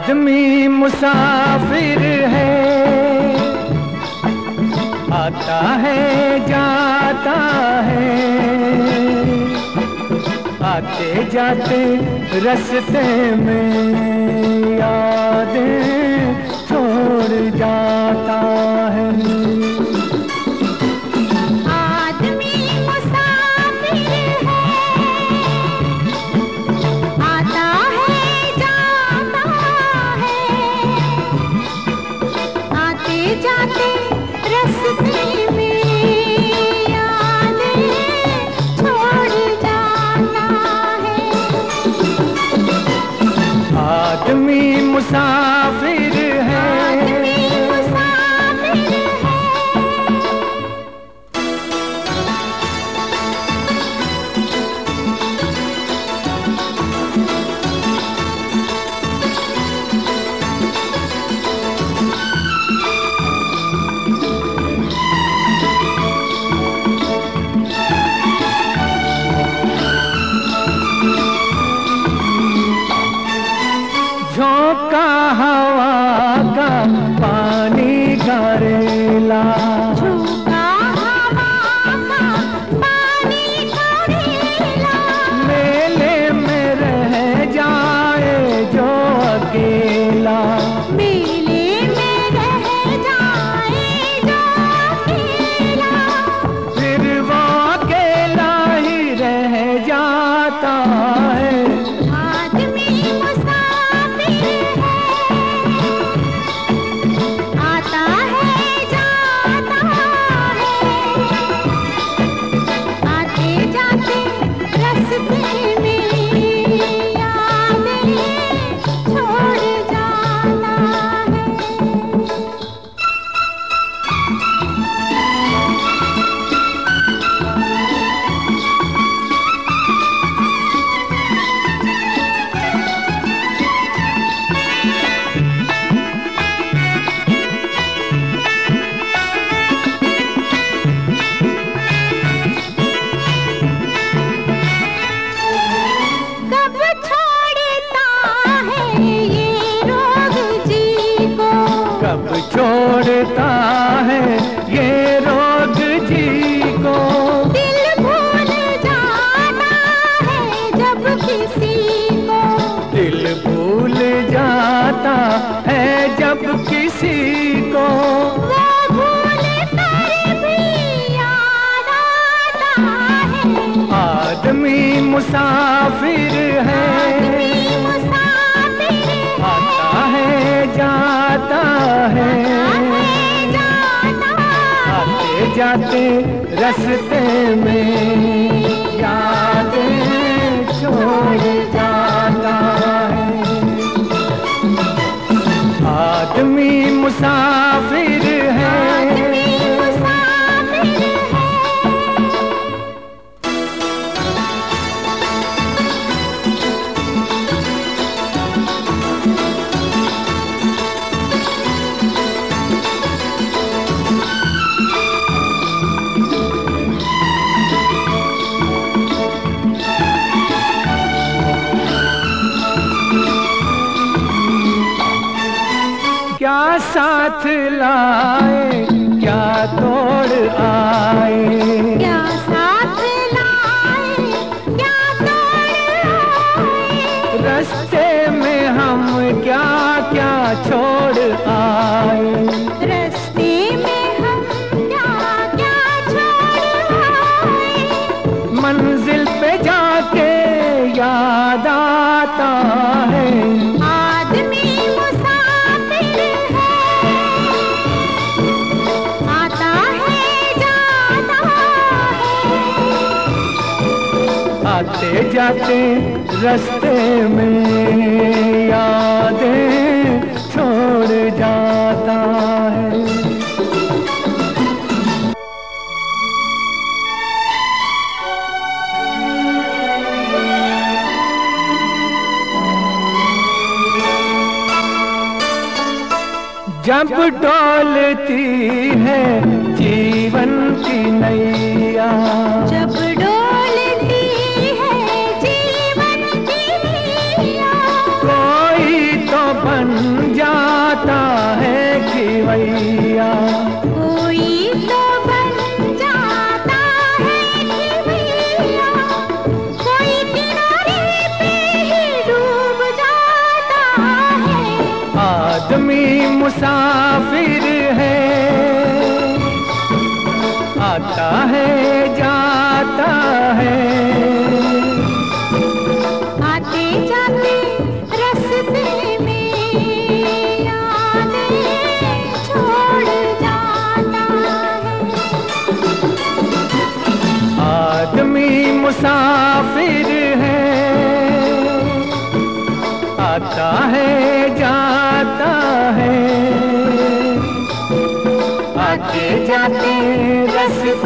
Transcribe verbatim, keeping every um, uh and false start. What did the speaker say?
आदमी मुसाफिर है, आता है जाता है, आते जाते रास्ते में यादें छोड़ जाता है। आदमी मुसाफिर है, झोंका हवा का पानी का रेला, झोंका हवा का पानी का रेला, मेले में रह जाए जो अकेला, मेले में रह जाए जो अकेला, फिर वो अकेला ही रह जाता है। कब छोड़ता है ये रोग जी को, दिल भूल जाता है जब किसी को, दिल भूल जाता है जब किसी को, वो भूल कर भी याद आता है। आदमी मुसाफिर है, आदमी मुसाफिर है, आता है जाता है, आते जाते रास्ते में यादें छोड़ जाता है। आदमी मुसाफिर है, क्या साथ लाए क्या तोड़ आए, क्या साथ लाए क्या तोड़ आए, रास्ते में हम क्या क्या छोड़ आए, रास्ते में हम क्या क्या छोड़ आए, मंजिल पे जाके याद आता है। आदमी मुसाफिर है, आता है जाता है, आते जाते रास्ते में यादें छोड़ जाता है। जब डोलती है जीवन की नैया, जब डोलती है जीवन की नैया, कोई तो बन मुसाफिर है, आता है जाता है। आते जाते रास्ते में यादें छोड़ जाता है। आदमी मुसाफिर है, आता है जाता है। आते जाते रास्ते